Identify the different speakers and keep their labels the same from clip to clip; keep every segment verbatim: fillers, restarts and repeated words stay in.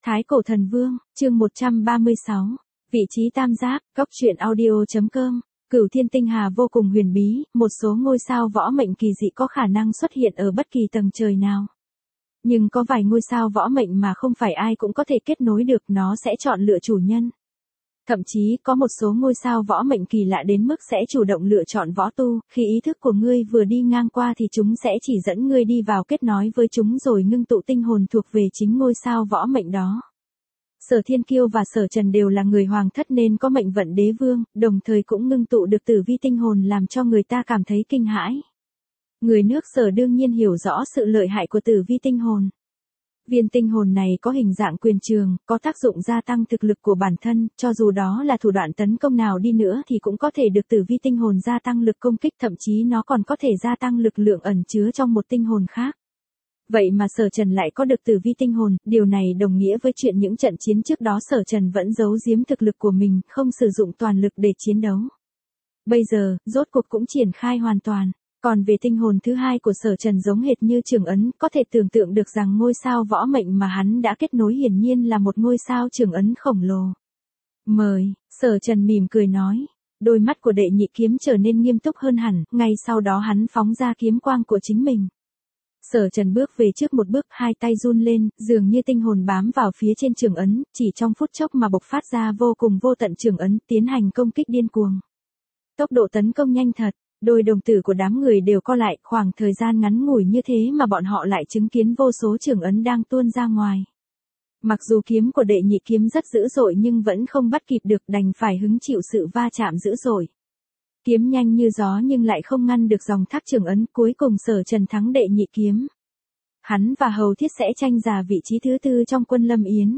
Speaker 1: Thái Cổ Thần Vương, chương một trăm ba mươi sáu, vị trí tam giác, góc truyện audio.com, Cửu Thiên Tinh Hà vô cùng huyền bí, một số ngôi sao võ mệnh kỳ dị có khả năng xuất hiện ở bất kỳ tầng trời nào. Nhưng có vài ngôi sao võ mệnh mà không phải ai cũng có thể kết nối được, nó sẽ chọn lựa chủ nhân. Thậm chí có một số ngôi sao võ mệnh kỳ lạ đến mức sẽ chủ động lựa chọn võ tu, khi ý thức của ngươi vừa đi ngang qua thì chúng sẽ chỉ dẫn ngươi đi vào kết nối với chúng rồi ngưng tụ tinh hồn thuộc về chính ngôi sao võ mệnh đó. Sở Thiên Kiêu và Sở Trần đều là người hoàng thất nên có mệnh vận đế vương, đồng thời cũng ngưng tụ được tử vi tinh hồn làm cho người ta cảm thấy kinh hãi. Người nước Sở đương nhiên hiểu rõ sự lợi hại của tử vi tinh hồn. Viên tinh hồn này có hình dạng quyền trường, có tác dụng gia tăng thực lực của bản thân, cho dù đó là thủ đoạn tấn công nào đi nữa thì cũng có thể được tử vi tinh hồn gia tăng lực công kích, thậm chí nó còn có thể gia tăng lực lượng ẩn chứa trong một tinh hồn khác. Vậy mà Sở Trần lại có được tử vi tinh hồn, điều này đồng nghĩa với chuyện những trận chiến trước đó Sở Trần vẫn giấu giếm thực lực của mình, không sử dụng toàn lực để chiến đấu. Bây giờ, rốt cuộc cũng triển khai hoàn toàn. Còn về tinh hồn thứ hai của Sở Trần giống hệt như trường ấn, có thể tưởng tượng được rằng ngôi sao võ mệnh mà hắn đã kết nối hiển nhiên là một ngôi sao trường ấn khổng lồ. Mời, Sở Trần mỉm cười nói. Đôi mắt của đệ nhị kiếm trở nên nghiêm túc hơn hẳn, ngay sau đó hắn phóng ra kiếm quang của chính mình. Sở Trần bước về trước một bước, hai tay run lên, dường như tinh hồn bám vào phía trên trường ấn, chỉ trong phút chốc mà bộc phát ra vô cùng vô tận trường ấn, tiến hành công kích điên cuồng. Tốc độ tấn công nhanh thật. Đôi đồng tử của đám người đều co lại, khoảng thời gian ngắn ngủi như thế mà bọn họ lại chứng kiến vô số trường ấn đang tuôn ra ngoài. Mặc dù kiếm của đệ nhị kiếm rất dữ dội nhưng vẫn không bắt kịp được, đành phải hứng chịu sự va chạm dữ dội. Kiếm nhanh như gió nhưng lại không ngăn được dòng thác trường ấn, cuối cùng Sở Trần thắng đệ nhị kiếm. Hắn và Hầu Thiết sẽ tranh giành vị trí thứ tư trong quân Lâm Yến.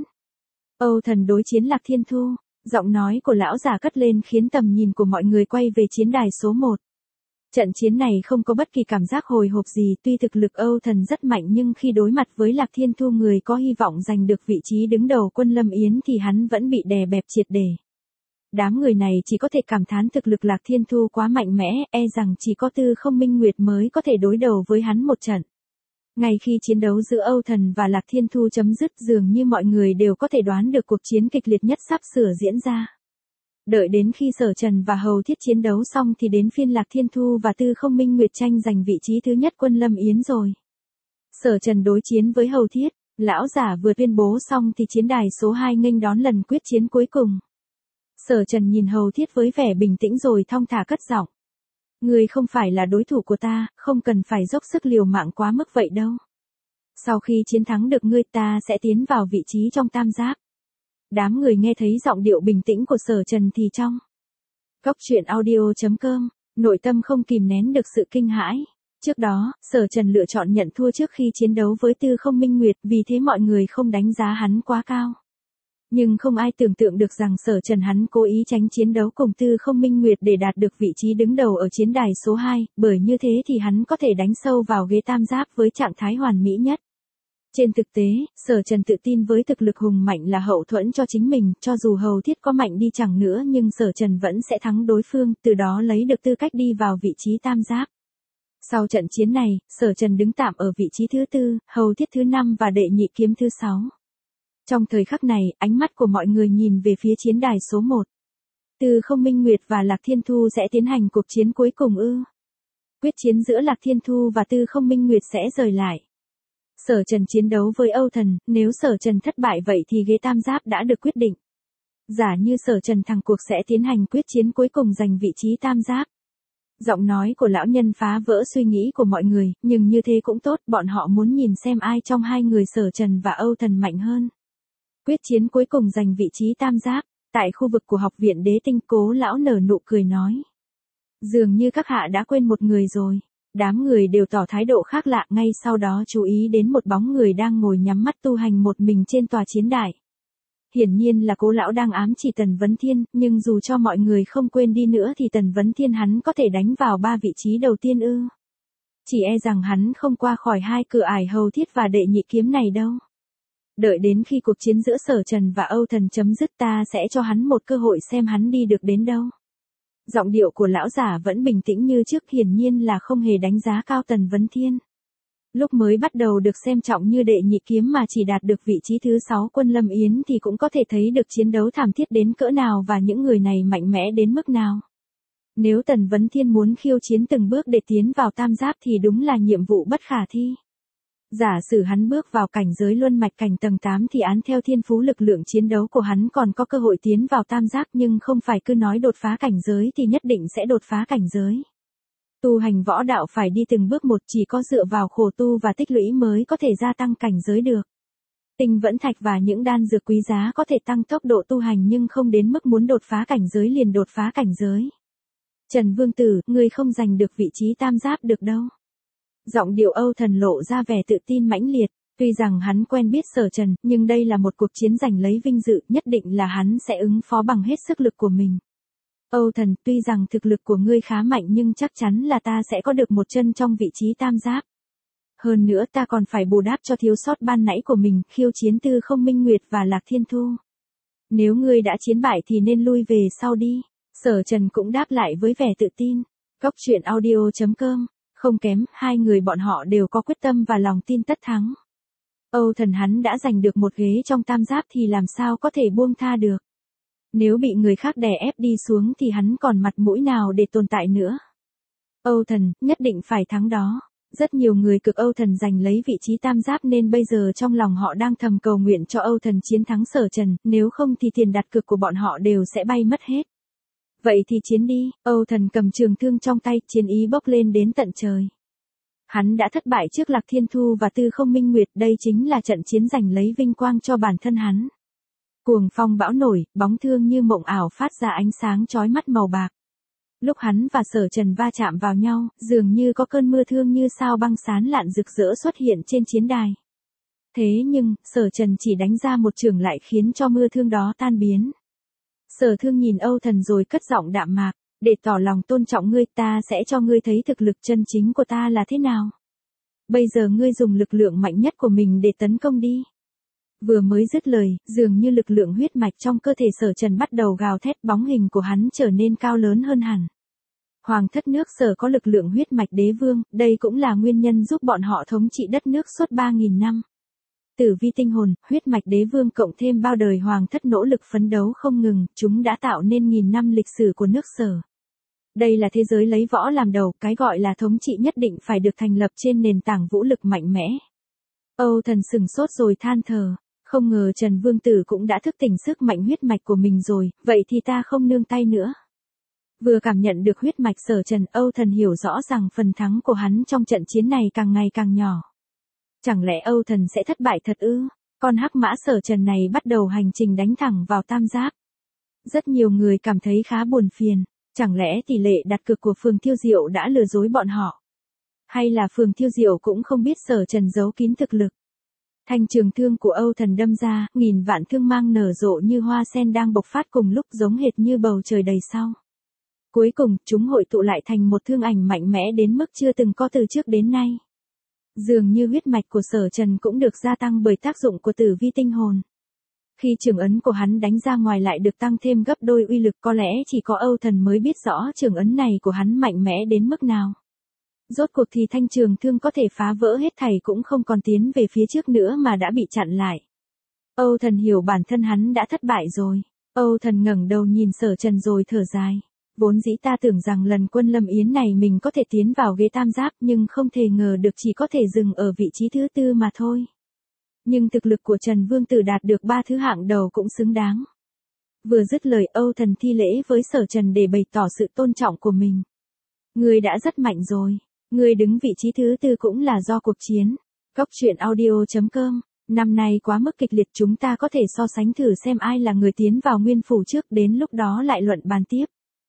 Speaker 1: Âu Thần đối chiến Lạc Thiên Thu, giọng nói của lão giả cất lên khiến tầm nhìn của mọi người quay về chiến đài số một. Trận chiến này không có bất kỳ cảm giác hồi hộp gì, tuy thực lực Âu Thần rất mạnh nhưng khi đối mặt với Lạc Thiên Thu, người có hy vọng giành được vị trí đứng đầu quân Lâm Yến, thì hắn vẫn bị đè bẹp triệt để. Đám người này chỉ có thể cảm thán thực lực Lạc Thiên Thu quá mạnh mẽ, e rằng chỉ có Tư Không Minh Nguyệt mới có thể đối đầu với hắn một trận. Ngay khi chiến đấu giữa Âu Thần và Lạc Thiên Thu chấm dứt, dường như mọi người đều có thể đoán được cuộc chiến kịch liệt nhất sắp sửa diễn ra. Đợi đến khi Sở Trần và Hầu Thiết chiến đấu xong thì đến phiên Lạc Thiên Thu và Tư Không Minh Nguyệt tranh giành vị trí thứ nhất quân Lâm Yến rồi. Sở Trần đối chiến với Hầu Thiết, lão giả vừa tuyên bố xong thì chiến đài số hai nghênh đón lần quyết chiến cuối cùng. Sở Trần nhìn Hầu Thiết với vẻ bình tĩnh rồi thong thả cất giọng. Ngươi không phải là đối thủ của ta, không cần phải dốc sức liều mạng quá mức vậy đâu. Sau khi chiến thắng được ngươi, ta sẽ tiến vào vị trí trong tam giác. Đám người nghe thấy giọng điệu bình tĩnh của Sở Trần thì trong góc truyện audio.com, nội tâm không kìm nén được sự kinh hãi. Trước đó, Sở Trần lựa chọn nhận thua trước khi chiến đấu với Tư Không Minh Nguyệt, vì thế mọi người không đánh giá hắn quá cao. Nhưng không ai tưởng tượng được rằng Sở Trần hắn cố ý tránh chiến đấu cùng Tư Không Minh Nguyệt để đạt được vị trí đứng đầu ở chiến đài số hai, bởi như thế thì hắn có thể đánh sâu vào ghế tam giác với trạng thái hoàn mỹ nhất. Trên thực tế, Sở Trần tự tin với thực lực hùng mạnh là hậu thuẫn cho chính mình, cho dù Hầu Thiết có mạnh đi chẳng nữa nhưng Sở Trần vẫn sẽ thắng đối phương, từ đó lấy được tư cách đi vào vị trí tam giác. Sau trận chiến này, Sở Trần đứng tạm ở vị trí thứ tư, Hầu Thiết thứ năm và đệ nhị kiếm thứ sáu. Trong thời khắc này, ánh mắt của mọi người nhìn về phía chiến đài số một. Tư Không Minh Nguyệt và Lạc Thiên Thu sẽ tiến hành cuộc chiến cuối cùng ư? Quyết chiến giữa Lạc Thiên Thu và Tư Không Minh Nguyệt sẽ rời lại. Sở Trần chiến đấu với Âu Thần, nếu Sở Trần thất bại vậy thì ghế tam giác đã được quyết định. Giả như Sở Trần thắng cuộc sẽ tiến hành quyết chiến cuối cùng giành vị trí tam giác. Giọng nói của lão nhân phá vỡ suy nghĩ của mọi người, nhưng như thế cũng tốt, bọn họ muốn nhìn xem ai trong hai người Sở Trần và Âu Thần mạnh hơn. Quyết chiến cuối cùng giành vị trí tam giác, tại khu vực của học viện Đế Tinh, Cố lão nở nụ cười nói. Dường như các hạ đã quên một người rồi. Đám người đều tỏ thái độ khác lạ, ngay sau đó chú ý đến một bóng người đang ngồi nhắm mắt tu hành một mình trên tòa chiến đài. Hiển nhiên là Cố lão đang ám chỉ Tần Vấn Thiên, nhưng dù cho mọi người không quên đi nữa thì Tần Vấn Thiên hắn có thể đánh vào ba vị trí đầu tiên ư? Chỉ e rằng hắn không qua khỏi hai cửa ải Hầu Thiết và đệ nhị kiếm này đâu. Đợi đến khi cuộc chiến giữa Sở Trần và Âu Thần chấm dứt, ta sẽ cho hắn một cơ hội xem hắn đi được đến đâu. Giọng điệu của lão giả vẫn bình tĩnh như trước, hiển nhiên là không hề đánh giá cao Tần Vấn Thiên. Lúc mới bắt đầu được xem trọng như đệ nhị kiếm mà chỉ đạt được vị trí thứ sáu quân Lâm Yến thì cũng có thể thấy được chiến đấu thảm thiết đến cỡ nào và những người này mạnh mẽ đến mức nào. Nếu Tần Vấn Thiên muốn khiêu chiến từng bước để tiến vào tam giáp thì đúng là nhiệm vụ bất khả thi. Giả sử hắn bước vào cảnh giới luân mạch cảnh tầng tám thì án theo thiên phú lực lượng chiến đấu của hắn còn có cơ hội tiến vào tam giáp, nhưng không phải cứ nói đột phá cảnh giới thì nhất định sẽ đột phá cảnh giới. Tu hành võ đạo phải đi từng bước một, chỉ có dựa vào khổ tu và tích lũy mới có thể gia tăng cảnh giới được. Tinh vẫn thạch và những đan dược quý giá có thể tăng tốc độ tu hành nhưng không đến mức muốn đột phá cảnh giới liền đột phá cảnh giới. Trần Vương Tử, ngươi không giành được vị trí tam giáp được đâu. Giọng điệu Âu Thần lộ ra vẻ tự tin mãnh liệt, tuy rằng hắn quen biết Sở Trần, nhưng đây là một cuộc chiến giành lấy vinh dự, nhất định là hắn sẽ ứng phó bằng hết sức lực của mình. Âu Thần, tuy rằng thực lực của ngươi khá mạnh nhưng chắc chắn là ta sẽ có được một chân trong vị trí tam giáp. Hơn nữa ta còn phải bù đắp cho thiếu sót ban nãy của mình, khiêu chiến Tư Không Minh Nguyệt và Lạc Thiên Thu. Nếu ngươi đã chiến bại thì nên lui về sau đi. Sở Trần cũng đáp lại với vẻ tự tin. Cốc truyện audio chấm com, không kém, hai người bọn họ đều có quyết tâm và lòng tin tất thắng. Âu Thần hắn đã giành được một ghế trong tam giáp thì làm sao có thể buông tha được. Nếu bị người khác đè ép đi xuống thì hắn còn mặt mũi nào để tồn tại nữa. Âu Thần, nhất định phải thắng đó. Rất nhiều người cực Âu Thần giành lấy vị trí tam giáp nên bây giờ trong lòng họ đang thầm cầu nguyện cho Âu Thần chiến thắng Sở Trần, nếu không thì tiền đặt cược của bọn họ đều sẽ bay mất hết. Vậy thì chiến đi, Âu Thần cầm trường thương trong tay, chiến ý bốc lên đến tận trời. Hắn đã thất bại trước Lạc Thiên Thu và Tư Không Minh Nguyệt, đây chính là trận chiến giành lấy vinh quang cho bản thân hắn. Cuồng phong bão nổi, bóng thương như mộng ảo phát ra ánh sáng chói mắt màu bạc. Lúc hắn và Sở Trần va chạm vào nhau, dường như có cơn mưa thương như sao băng sán lạn rực rỡ xuất hiện trên chiến đài. Thế nhưng, Sở Trần chỉ đánh ra một chưởng lại khiến cho mưa thương đó tan biến. Sở Thương nhìn Âu Thần rồi cất giọng đạm mạc, để tỏ lòng tôn trọng ngươi, ta sẽ cho ngươi thấy thực lực chân chính của ta là thế nào. Bây giờ ngươi dùng lực lượng mạnh nhất của mình để tấn công đi. Vừa mới dứt lời, dường như lực lượng huyết mạch trong cơ thể Sở Trần bắt đầu gào thét, bóng hình của hắn trở nên cao lớn hơn hẳn. Hoàng thất nước Sở có lực lượng huyết mạch đế vương, đây cũng là nguyên nhân giúp bọn họ thống trị đất nước suốt ba nghìn năm. Tử vi tinh hồn, huyết mạch đế vương cộng thêm bao đời hoàng thất nỗ lực phấn đấu không ngừng, chúng đã tạo nên nghìn năm lịch sử của nước Sở. Đây là thế giới lấy võ làm đầu, cái gọi là thống trị nhất định phải được thành lập trên nền tảng vũ lực mạnh mẽ. Âu Thần sừng sốt rồi than thở, không ngờ Trần Vương Tử cũng đã thức tỉnh sức mạnh huyết mạch của mình rồi, vậy thì ta không nương tay nữa. Vừa cảm nhận được huyết mạch Sở Trần, Âu Thần hiểu rõ rằng phần thắng của hắn trong trận chiến này càng ngày càng nhỏ. Chẳng lẽ Âu Thần sẽ thất bại thật ư? Con hắc mã Sở Trần này bắt đầu hành trình đánh thẳng vào tam giáp. Rất nhiều người cảm thấy khá buồn phiền, chẳng lẽ tỷ lệ đặt cược của Phường Thiêu Diệu đã lừa dối bọn họ? Hay là Phường Thiêu Diệu cũng không biết Sở Trần giấu kín thực lực? Thanh trường thương của Âu Thần đâm ra, nghìn vạn thương mang nở rộ như hoa sen đang bộc phát cùng lúc, giống hệt như bầu trời đầy sao. Cuối cùng, chúng hội tụ lại thành một thương ảnh mạnh mẽ đến mức chưa từng có từ trước đến nay. Dường như huyết mạch của Sở Trần cũng được gia tăng bởi tác dụng của tử vi tinh hồn. Khi trường ấn của hắn đánh ra ngoài lại được tăng thêm gấp đôi uy lực, có lẽ chỉ có Âu Thần mới biết rõ trường ấn này của hắn mạnh mẽ đến mức nào. Rốt cuộc thì thanh trường thương có thể phá vỡ hết thảy cũng không còn tiến về phía trước nữa mà đã bị chặn lại. Âu Thần hiểu bản thân hắn đã thất bại rồi. Âu Thần ngẩng đầu nhìn Sở Trần rồi thở dài. Vốn dĩ ta tưởng rằng lần quân Lâm Yến này mình có thể tiến vào ghế tam giáp, nhưng không thể ngờ được chỉ có thể dừng ở vị trí thứ tư mà thôi. Nhưng thực lực của Trần Vương Tử đạt được ba thứ hạng đầu cũng xứng đáng. Vừa dứt lời, Âu Thần thi lễ với Sở Trần để bày tỏ sự tôn trọng của mình. Ngươi đã rất mạnh rồi. Ngươi đứng vị trí thứ tư cũng là do cuộc chiến. Cốc truyện audio chấm com, năm nay quá mức kịch liệt, chúng ta có thể so sánh thử xem ai là người tiến vào nguyên phủ trước, đến lúc đó lại luận bàn tiếp.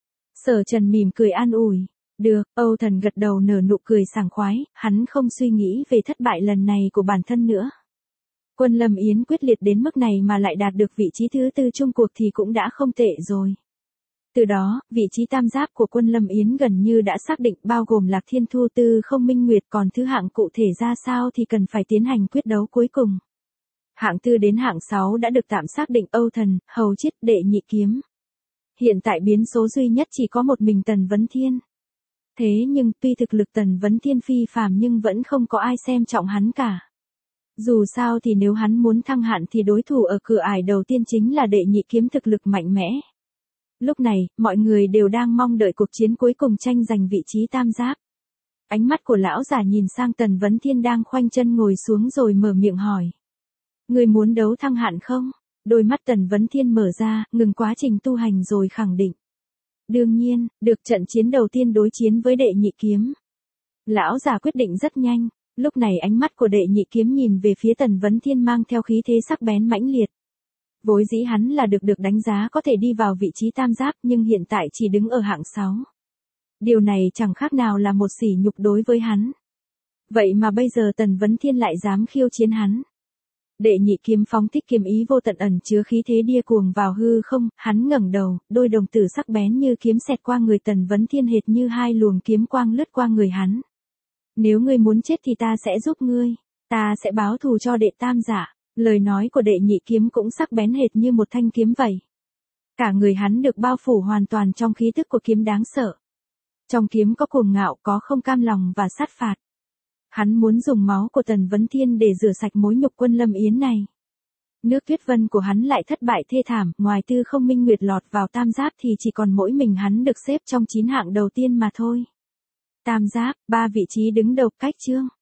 Speaker 1: Sở Trần mỉm cười an ủi. Được, Âu Thần gật đầu nở nụ cười sảng khoái, hắn không suy nghĩ về thất bại lần này của bản thân nữa. Quân Lâm Yến quyết liệt đến mức này mà lại đạt được vị trí thứ tư chung cuộc thì cũng đã không tệ rồi. Từ đó, vị trí tam giáp của quân Lâm Yến gần như đã xác định, bao gồm Lạc Thiên Thu, Tư Không Minh Nguyệt, còn thứ hạng cụ thể ra sao thì cần phải tiến hành quyết đấu cuối cùng. Hạng tư đến hạng sáu đã được tạm xác định, Âu Thần, Hầu Chiết, Đệ Nhị Kiếm. Hiện tại biến số duy nhất chỉ có một mình Tần Vấn Thiên. Thế nhưng tuy thực lực Tần Vấn Thiên phi phàm nhưng vẫn không có ai xem trọng hắn cả. Dù sao thì nếu hắn muốn thăng hạn thì đối thủ ở cửa ải đầu tiên chính là Đệ Nhị Kiếm thực lực mạnh mẽ. Lúc này, mọi người đều đang mong đợi cuộc chiến cuối cùng tranh giành vị trí tam giáp. Ánh mắt của lão già nhìn sang Tần Vấn Thiên đang khoanh chân ngồi xuống rồi mở miệng hỏi. Người muốn đấu thăng hạn không? Đôi mắt Tần Vấn Thiên mở ra, ngừng quá trình tu hành rồi khẳng định. Đương nhiên, được trận chiến đầu tiên đối chiến với Đệ Nhị Kiếm. Lão già quyết định rất nhanh, lúc này ánh mắt của Đệ Nhị Kiếm nhìn về phía Tần Vấn Thiên mang theo khí thế sắc bén mãnh liệt. Vốn dĩ hắn là được được đánh giá có thể đi vào vị trí tam giáp nhưng hiện tại chỉ đứng ở hạng sáu. Điều này chẳng khác nào là một sỉ nhục đối với hắn. Vậy mà bây giờ Tần Vấn Thiên lại dám khiêu chiến hắn. Đệ Nhị Kiếm phóng thích kiếm ý vô tận ẩn chứa khí thế điên cuồng vào hư không, hắn ngẩng đầu, đôi đồng tử sắc bén như kiếm xẹt qua người Tần Vấn Thiên hệt như hai luồng kiếm quang lướt qua người hắn. Nếu ngươi muốn chết thì ta sẽ giúp ngươi, ta sẽ báo thù cho đệ tam giả. Lời nói của Đệ Nhị Kiếm cũng sắc bén hệt như một thanh kiếm vậy. Cả người hắn được bao phủ hoàn toàn trong khí tức của kiếm đáng sợ. Trong kiếm có cuồng ngạo, có không cam lòng và sát phạt. Hắn muốn dùng máu của Tần Vấn Thiên để rửa sạch mối nhục Quân Lâm Yến này. Nước Tuyết Vân của hắn lại thất bại thê thảm, ngoài Tư Không Minh Nguyệt lọt vào tam giáp thì chỉ còn mỗi mình hắn được xếp trong chín hạng đầu tiên mà thôi. Tam giáp, ba vị trí đứng đầu cách chương.